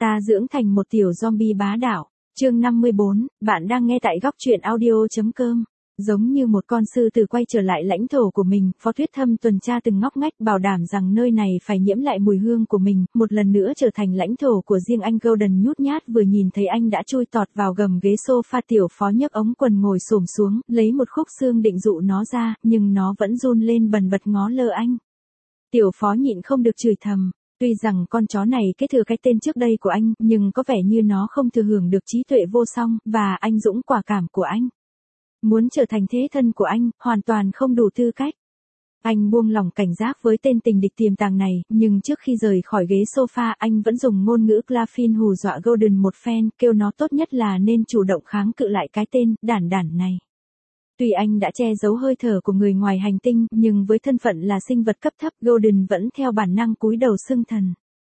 Ta dưỡng thành một tiểu zombie bá đạo. Chương 54, bạn đang nghe tại góc truyện audio.com. Giống như một con sư tử quay trở lại lãnh thổ của mình, Phó Tuyết Thâm tuần tra từng ngóc ngách bảo đảm rằng nơi này phải nhiễm lại mùi hương của mình, một lần nữa trở thành lãnh thổ của riêng anh. Golden nhút nhát vừa nhìn thấy anh đã chui tọt vào gầm ghế sofa. Tiểu Phó nhấc ống quần ngồi xổm xuống, lấy một khúc xương định dụ nó ra, nhưng nó vẫn run lên bần bật ngó lơ anh. Tiểu Phó nhịn không được chửi thầm. Tuy rằng con chó này kế thừa cái tên trước đây của anh, nhưng có vẻ như nó không thừa hưởng được trí tuệ vô song, và anh dũng quả cảm của anh. Muốn trở thành thế thân của anh, hoàn toàn không đủ tư cách. Anh buông lỏng cảnh giác với tên tình địch tiềm tàng này, nhưng trước khi rời khỏi ghế sofa, anh vẫn dùng ngôn ngữ Claflin hù dọa Golden một phen, kêu nó tốt nhất là nên chủ động kháng cự lại cái tên đản này. Tuy anh đã che giấu hơi thở của người ngoài hành tinh, nhưng với thân phận là sinh vật cấp thấp, Golden vẫn theo bản năng cúi đầu xưng thần.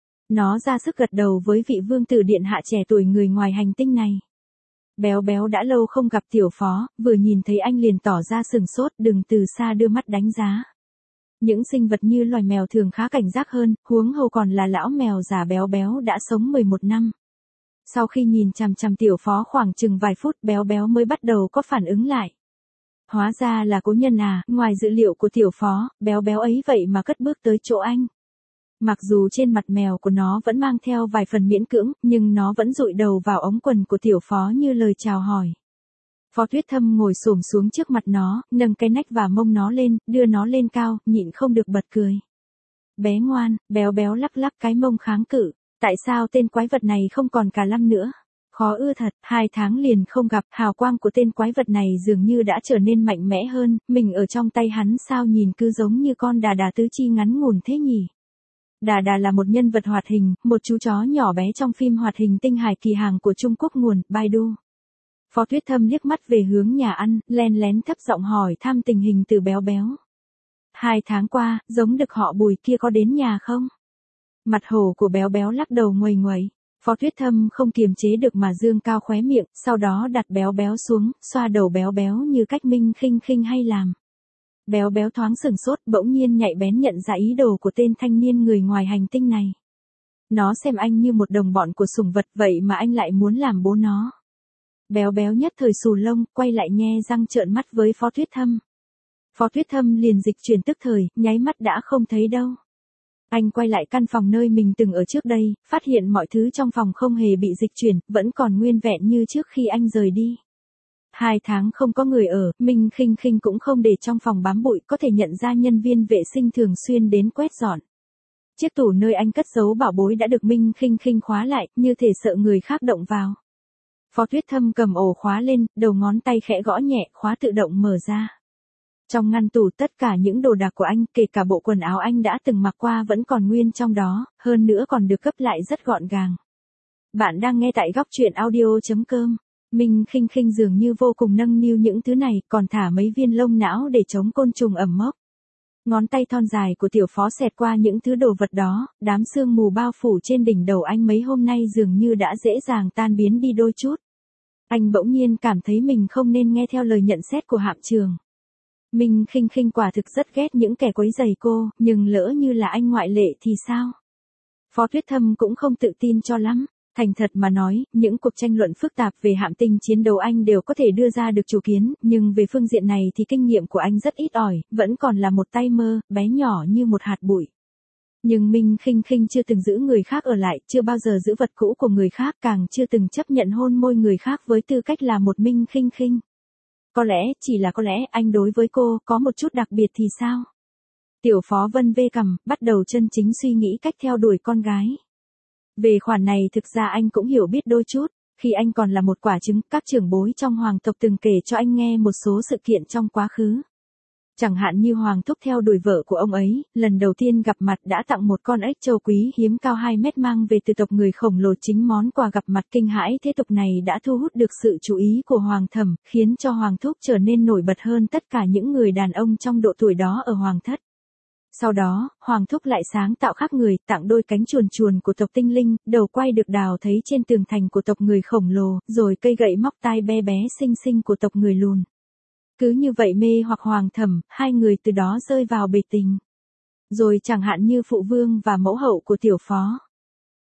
Nó ra sức gật đầu với vị vương tử điện hạ trẻ tuổi người ngoài hành tinh này. Béo béo đã lâu không gặp Tiểu Phó, vừa nhìn thấy anh liền tỏ ra sừng sốt, đừng từ xa đưa mắt đánh giá. Những sinh vật như loài mèo thường khá cảnh giác hơn, huống hồ còn là lão mèo già béo béo đã sống 11 năm. Sau khi nhìn chằm chằm Tiểu Phó khoảng chừng vài phút, béo béo mới bắt đầu có phản ứng lại. Hóa ra là cố nhân à, ngoài dự liệu của Tiểu Phó, béo béo ấy vậy mà cất bước tới chỗ anh. Mặc dù trên mặt mèo của nó vẫn mang theo vài phần miễn cưỡng, nhưng nó vẫn dụi đầu vào ống quần của Tiểu Phó như lời chào hỏi. Phó Tuyết Thâm ngồi xổm xuống trước mặt nó, nâng cái nách và mông nó lên, đưa nó lên cao, nhịn không được bật cười. Bé ngoan, béo béo lắc lắc cái mông kháng cự, tại sao tên quái vật này không còn cả lăm nữa? Khó ưa thật, 2 tháng liền không gặp, hào quang của tên quái vật này dường như đã trở nên mạnh mẽ hơn, mình ở trong tay hắn sao nhìn cứ giống như con đà đà tứ chi ngắn ngủn thế nhỉ? Đà đà là một nhân vật hoạt hình, một chú chó nhỏ bé trong phim hoạt hình Tinh Hải Kỳ Hàng của Trung Quốc nguồn, Baidu. Phó Tuyết Thâm liếc mắt về hướng nhà ăn, len lén thấp giọng hỏi thăm tình hình từ béo béo. 2 tháng qua, giống đực họ Bùi kia có đến nhà không? Mặt hổ của béo béo lắc đầu nguầy nguẩy. Phó Tuyết Thâm không kiềm chế được mà dương cao khóe miệng, sau đó đặt béo béo xuống, xoa đầu béo béo như cách Minh Khinh Khinh hay làm. Béo béo thoáng sửng sốt, bỗng nhiên nhạy bén nhận ra ý đồ của tên thanh niên người ngoài hành tinh này. Nó xem anh như một đồng bọn của sủng vật, vậy mà anh lại muốn làm bố nó. Béo béo nhất thời xù lông, quay lại nhe răng trợn mắt với Phó Tuyết Thâm. Phó Tuyết Thâm liền dịch chuyển tức thời, nháy mắt đã không thấy đâu. Anh quay lại căn phòng nơi mình từng ở trước đây, phát hiện mọi thứ trong phòng không hề bị dịch chuyển, vẫn còn nguyên vẹn như trước khi anh rời đi. 2 tháng không có người ở, Minh Khinh Khinh cũng không để trong phòng bám bụi, có thể nhận ra nhân viên vệ sinh thường xuyên đến quét dọn. Chiếc tủ nơi anh cất giấu bảo bối đã được Minh Khinh Khinh khóa lại, như thể sợ người khác động vào. Phó Tuyết Thâm cầm ổ khóa lên, đầu ngón tay khẽ gõ nhẹ, khóa tự động mở ra. Trong ngăn tủ tất cả những đồ đạc của anh, kể cả bộ quần áo anh đã từng mặc qua vẫn còn nguyên trong đó, hơn nữa còn được cấp lại rất gọn gàng. Bạn đang nghe tại góc truyện audio.com. Minh Khinh Khinh dường như vô cùng nâng niu những thứ này, còn thả mấy viên lông não để chống côn trùng ẩm mốc. Ngón tay thon dài của Tiểu Phó xẹt qua những thứ đồ vật đó, đám sương mù bao phủ trên đỉnh đầu anh mấy hôm nay dường như đã dễ dàng tan biến đi đôi chút. Anh bỗng nhiên cảm thấy mình không nên nghe theo lời nhận xét của Hạm Trường. Minh Khinh Khinh quả thực rất ghét những kẻ quấy rầy cô, nhưng lỡ như là anh ngoại lệ thì sao? Phó Tuyết Thâm cũng không tự tin cho lắm. Thành thật mà nói, những cuộc tranh luận phức tạp về hạm tinh chiến đấu anh đều có thể đưa ra được chủ kiến, nhưng về phương diện này thì kinh nghiệm của anh rất ít ỏi, vẫn còn là một tay mơ, bé nhỏ như một hạt bụi. Nhưng Minh Khinh Khinh chưa từng giữ người khác ở lại, chưa bao giờ giữ vật cũ của người khác, càng chưa từng chấp nhận hôn môi người khác với tư cách là một Minh Khinh Khinh. Có lẽ, chỉ là có lẽ, anh đối với cô có một chút đặc biệt thì sao? Tiểu Phó vân vê cằm, bắt đầu chân chính suy nghĩ cách theo đuổi con gái. Về khoản này thực ra anh cũng hiểu biết đôi chút, khi anh còn là một quả trứng, các trưởng bối trong hoàng tộc từng kể cho anh nghe một số sự kiện trong quá khứ. Chẳng hạn như Hoàng Thúc theo đuổi vợ của ông ấy, lần đầu tiên gặp mặt đã tặng một con ếch châu quý hiếm cao 2 mét mang về từ tộc người khổng lồ, chính món quà gặp mặt kinh hãi thế tục này đã thu hút được sự chú ý của Hoàng Thẩm, khiến cho Hoàng Thúc trở nên nổi bật hơn tất cả những người đàn ông trong độ tuổi đó ở Hoàng Thất. Sau đó, Hoàng Thúc lại sáng tạo khác người, tặng đôi cánh chuồn chuồn của tộc tinh linh, đầu quay được đào thấy trên tường thành của tộc người khổng lồ, rồi cây gậy móc tai bé bé xinh xinh của tộc người lùn. Cứ như vậy mê hoặc Hoàng Thẩm, hai người từ đó rơi vào bể tình. Rồi chẳng hạn như phụ vương và mẫu hậu của Tiểu Phó.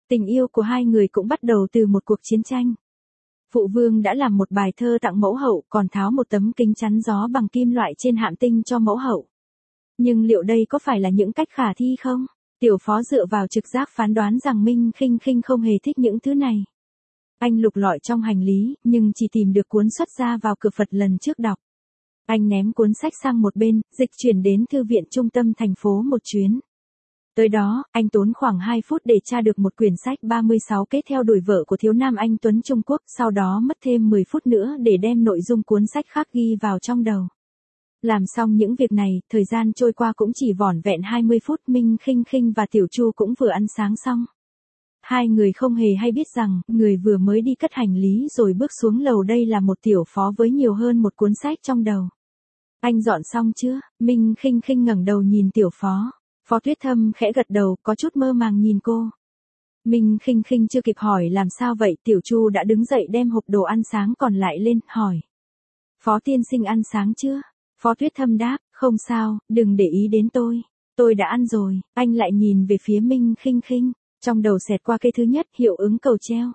Tình yêu của hai người cũng bắt đầu từ một cuộc chiến tranh. Phụ vương đã làm một bài thơ tặng mẫu hậu, còn tháo một tấm kính chắn gió bằng kim loại trên hạm tinh cho mẫu hậu. Nhưng liệu đây có phải là những cách khả thi không? Tiểu phó dựa vào trực giác phán đoán rằng Minh Khinh Khinh không hề thích những thứ này. Anh lục lọi trong hành lý, nhưng chỉ tìm được cuốn xuất ra vào cửa Phật lần trước đọc. Anh ném cuốn sách sang một bên, dịch chuyển đến thư viện trung tâm thành phố một chuyến. Tới đó, anh tốn khoảng 2 phút để tra được một quyển sách 36 kế theo đuổi vợ của thiếu nam anh Tuấn Trung Quốc, sau đó mất thêm 10 phút nữa để đem nội dung cuốn sách khác ghi vào trong đầu. Làm xong những việc này, thời gian trôi qua cũng chỉ vỏn vẹn 20 phút. Minh Khinh Khinh và Tiểu Chu cũng vừa ăn sáng xong. Hai người không hề hay biết rằng, người vừa mới đi cất hành lý rồi bước xuống lầu đây là một tiểu phó với nhiều hơn một cuốn sách trong đầu. Anh dọn xong chưa? Minh Khinh Khinh ngẩng đầu nhìn tiểu phó. Phó Tuyết Thâm khẽ gật đầu, có chút mơ màng nhìn cô. Minh Khinh Khinh chưa kịp hỏi làm sao vậy, Tiểu Chu đã đứng dậy đem hộp đồ ăn sáng còn lại lên, hỏi. Phó tiên sinh ăn sáng chưa? Phó Tuyết Thâm đáp, không sao, đừng để ý đến tôi đã ăn rồi. Anh lại nhìn về phía Minh Khinh Khinh, trong đầu xẹt qua cái thứ nhất, hiệu ứng cầu treo.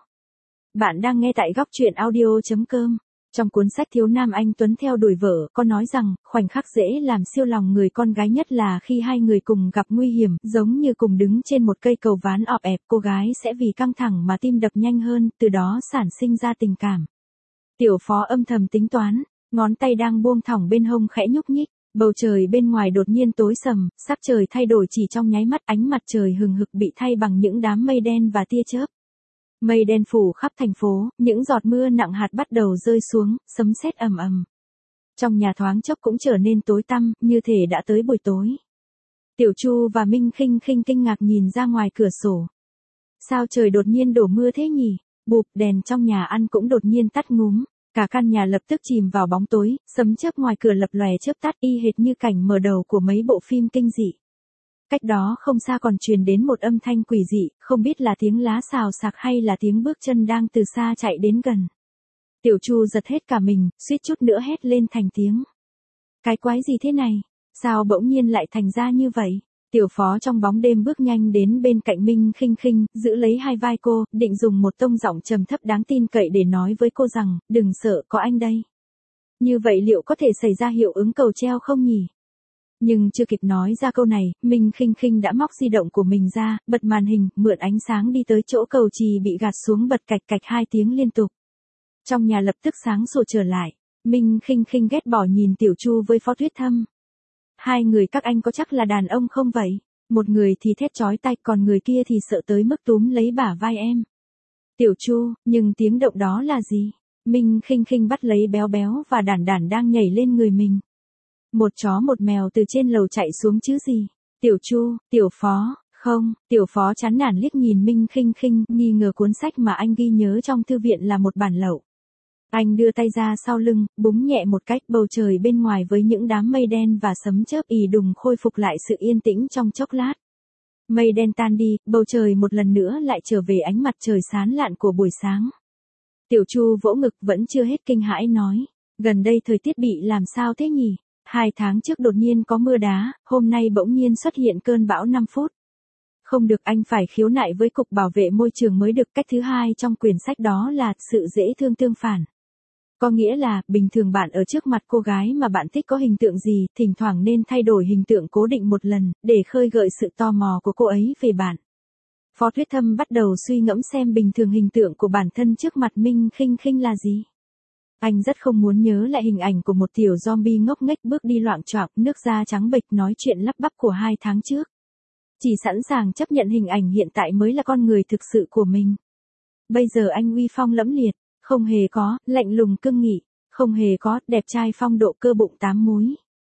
Bạn đang nghe tại góc truyện audio.com. Trong cuốn sách Thiếu nam anh Tuấn theo đuổi vợ, có nói rằng, khoảnh khắc dễ làm siêu lòng người con gái nhất là khi hai người cùng gặp nguy hiểm, giống như cùng đứng trên một cây cầu ván ọp ẹp, cô gái sẽ vì căng thẳng mà tim đập nhanh hơn, từ đó sản sinh ra tình cảm. Tiểu phó âm thầm tính toán, ngón tay đang buông thõng bên hông khẽ nhúc nhích, bầu trời bên ngoài đột nhiên tối sầm, sắc trời thay đổi chỉ trong nháy mắt, ánh mặt trời hừng hực bị thay bằng những đám mây đen và tia chớp. Mây đen phủ khắp thành phố, những giọt mưa nặng hạt bắt đầu rơi xuống, sấm sét ầm ầm. Trong nhà thoáng chốc cũng trở nên tối tăm, như thể đã tới buổi tối. Tiểu Chu và Minh Khinh Khinh kinh ngạc nhìn ra ngoài cửa sổ. Sao trời đột nhiên đổ mưa thế nhỉ? Bụp, đèn trong nhà ăn cũng đột nhiên tắt ngúm. Cả căn nhà lập tức chìm vào bóng tối, sấm chớp ngoài cửa lập lòe chớp tắt y hệt như cảnh mở đầu của mấy bộ phim kinh dị. Cách đó không xa còn truyền đến một âm thanh quỷ dị, không biết là tiếng lá xào xạc hay là tiếng bước chân đang từ xa chạy đến gần. Tiểu Chu giật hết cả mình, suýt chút nữa hét lên thành tiếng. Cái quái gì thế này? Sao bỗng nhiên lại thành ra như vậy? Tiểu phó trong bóng đêm bước nhanh đến bên cạnh Minh Khinh Khinh, giữ lấy hai vai cô, định dùng một tông giọng trầm thấp đáng tin cậy để nói với cô rằng, đừng sợ, có anh đây. Như vậy liệu có thể xảy ra hiệu ứng cầu treo không nhỉ? Nhưng chưa kịp nói ra câu này, Minh Khinh Khinh đã móc di động của mình ra, bật màn hình, mượn ánh sáng đi tới chỗ cầu chì bị gạt xuống, bật cạch cạch 2 tiếng liên tục. Trong nhà lập tức sáng sủa trở lại. Minh Khinh Khinh ghét bỏ nhìn Tiểu Chu với Phó Tuyết Thâm. Hai người các anh có chắc là đàn ông không vậy? Một người thì thét chói tai, còn người kia thì sợ tới mức túm lấy bả vai em. Tiểu Chu, nhưng tiếng động đó là gì? Minh Khinh Khinh bắt lấy Béo Béo và Đản Đản đang nhảy lên người mình. Một chó một mèo từ trên lầu chạy xuống chứ gì? Tiểu Chu, Tiểu Phó, không, Tiểu Phó chán nản liếc nhìn Minh Khinh Khinh, nghi ngờ cuốn sách mà anh ghi nhớ trong thư viện là một bản lậu. Anh đưa tay ra sau lưng, búng nhẹ một cách, bầu trời bên ngoài với những đám mây đen và sấm chớp ì đùng khôi phục lại sự yên tĩnh trong chốc lát. Mây đen tan đi, bầu trời một lần nữa lại trở về ánh mặt trời sáng lạn của buổi sáng. Tiểu Chu vỗ ngực vẫn chưa hết kinh hãi nói, gần đây thời tiết bị làm sao thế nhỉ? 2 tháng trước đột nhiên có mưa đá, hôm nay bỗng nhiên xuất hiện cơn bão 5 phút. Không được, anh phải khiếu nại với Cục Bảo vệ Môi trường mới được. Cách thứ hai trong quyển sách đó là sự dễ thương tương phản. Có nghĩa là, bình thường bạn ở trước mặt cô gái mà bạn thích có hình tượng gì, thỉnh thoảng nên thay đổi hình tượng cố định một lần, để khơi gợi sự tò mò của cô ấy về bạn. Phó Tuyết Thâm bắt đầu suy ngẫm xem bình thường hình tượng của bản thân trước mặt Minh Khinh Khinh là gì. Anh rất không muốn nhớ lại hình ảnh của một tiểu zombie ngốc nghếch bước đi loạng choạng, nước da trắng bệch nói chuyện lắp bắp của 2 tháng trước. Chỉ sẵn sàng chấp nhận hình ảnh hiện tại mới là con người thực sự của mình. Bây giờ anh uy phong lẫm liệt, không hề có, lạnh lùng cương nghị, không hề có, đẹp trai phong độ cơ bụng 8 múi.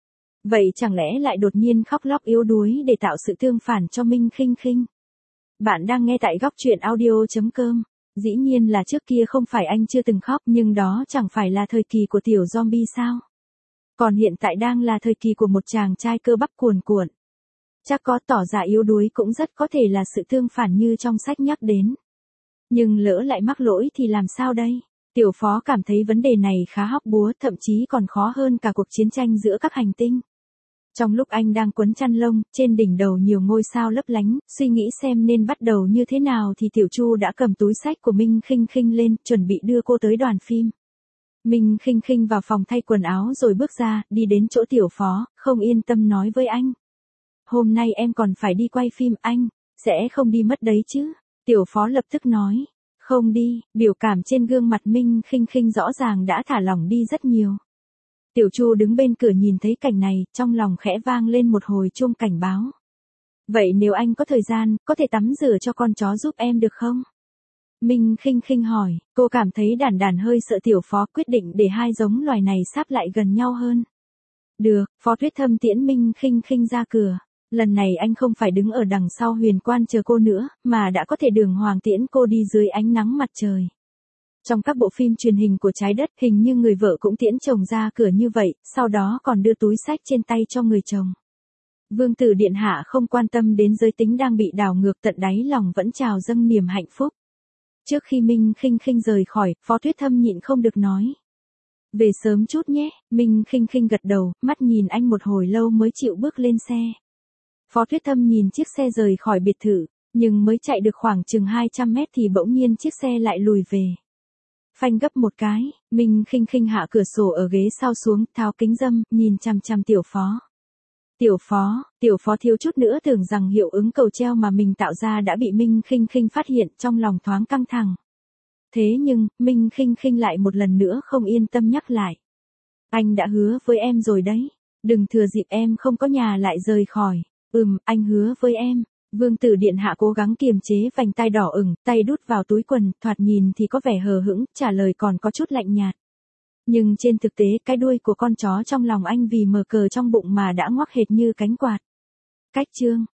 Vậy chẳng lẽ lại đột nhiên khóc lóc yếu đuối để tạo sự tương phản cho Minh Khinh Khinh? Bạn đang nghe tại góc truyện audio.com. Dĩ nhiên là trước kia không phải anh chưa từng khóc, nhưng đó chẳng phải là thời kỳ của tiểu zombie sao? Còn hiện tại đang là thời kỳ của một chàng trai cơ bắp cuồn cuộn. Chắc có tỏ ra yếu đuối cũng rất có thể là sự tương phản như trong sách nhắc đến. Nhưng lỡ lại mắc lỗi thì làm sao đây? Tiểu Phó cảm thấy vấn đề này khá hóc búa, thậm chí còn khó hơn cả cuộc chiến tranh giữa các hành tinh. Trong lúc anh đang quấn chăn lông, trên đỉnh đầu nhiều ngôi sao lấp lánh, suy nghĩ xem nên bắt đầu như thế nào thì Tiểu Chu đã cầm túi xách của Minh Khinh Khinh lên, chuẩn bị đưa cô tới đoàn phim. Minh Khinh Khinh vào phòng thay quần áo rồi bước ra, đi đến chỗ Tiểu Phó, không yên tâm nói với anh. Hôm nay em còn phải đi quay phim, anh sẽ không đi mất đấy chứ? Tiểu Phó lập tức nói. Không đi, biểu cảm trên gương mặt Minh Khinh Khinh rõ ràng đã thả lỏng đi rất nhiều. Tiểu Chu đứng bên cửa nhìn thấy cảnh này, trong lòng khẽ vang lên một hồi chuông cảnh báo. Vậy nếu anh có thời gian, có thể tắm rửa cho con chó giúp em được không? Minh Khinh Khinh hỏi, cô cảm thấy Đản Đản hơi sợ Tiểu Phó, quyết định để hai giống loài này sáp lại gần nhau hơn. Được, Phó Tuyết Thâm tiễn Minh Khinh Khinh ra cửa. Lần này anh không phải đứng ở đằng sau huyền quan chờ cô nữa, mà đã có thể đường hoàng tiễn cô đi dưới ánh nắng mặt trời. Trong các bộ phim truyền hình của trái đất, hình như người vợ cũng tiễn chồng ra cửa như vậy, sau đó còn đưa túi xách trên tay cho người chồng. Vương tử điện hạ không quan tâm đến giới tính đang bị đảo ngược, tận đáy lòng vẫn trào dâng niềm hạnh phúc. Trước khi Minh Khinh Khinh rời khỏi, Phó Tuyết Thâm nhịn không được nói. Về sớm chút nhé, Minh Khinh Khinh gật đầu, mắt nhìn anh một hồi lâu mới chịu bước lên xe. Phó Tuyết Thâm nhìn chiếc xe rời khỏi biệt thự, nhưng mới chạy được khoảng chừng 200 mét thì bỗng nhiên chiếc xe lại lùi về. Phanh gấp một cái, Minh Khinh Khinh hạ cửa sổ ở ghế sau xuống, tháo kính râm, nhìn chằm chằm Tiểu Phó. Tiểu Phó thiếu chút nữa tưởng rằng hiệu ứng cầu treo mà mình tạo ra đã bị Minh Khinh Khinh phát hiện, trong lòng thoáng căng thẳng. Thế nhưng, Minh Khinh Khinh lại một lần nữa không yên tâm nhắc lại. Anh đã hứa với em rồi đấy, đừng thừa dịp em không có nhà lại rời khỏi. Anh hứa với em. Vương tử điện hạ cố gắng kiềm chế vành tai đỏ ửng, tay đút vào túi quần, thoạt nhìn thì có vẻ hờ hững, trả lời còn có chút lạnh nhạt. Nhưng trên thực tế, cái đuôi của con chó trong lòng anh vì mờ cờ trong bụng mà đã ngoắc hệt như cánh quạt. Cách chương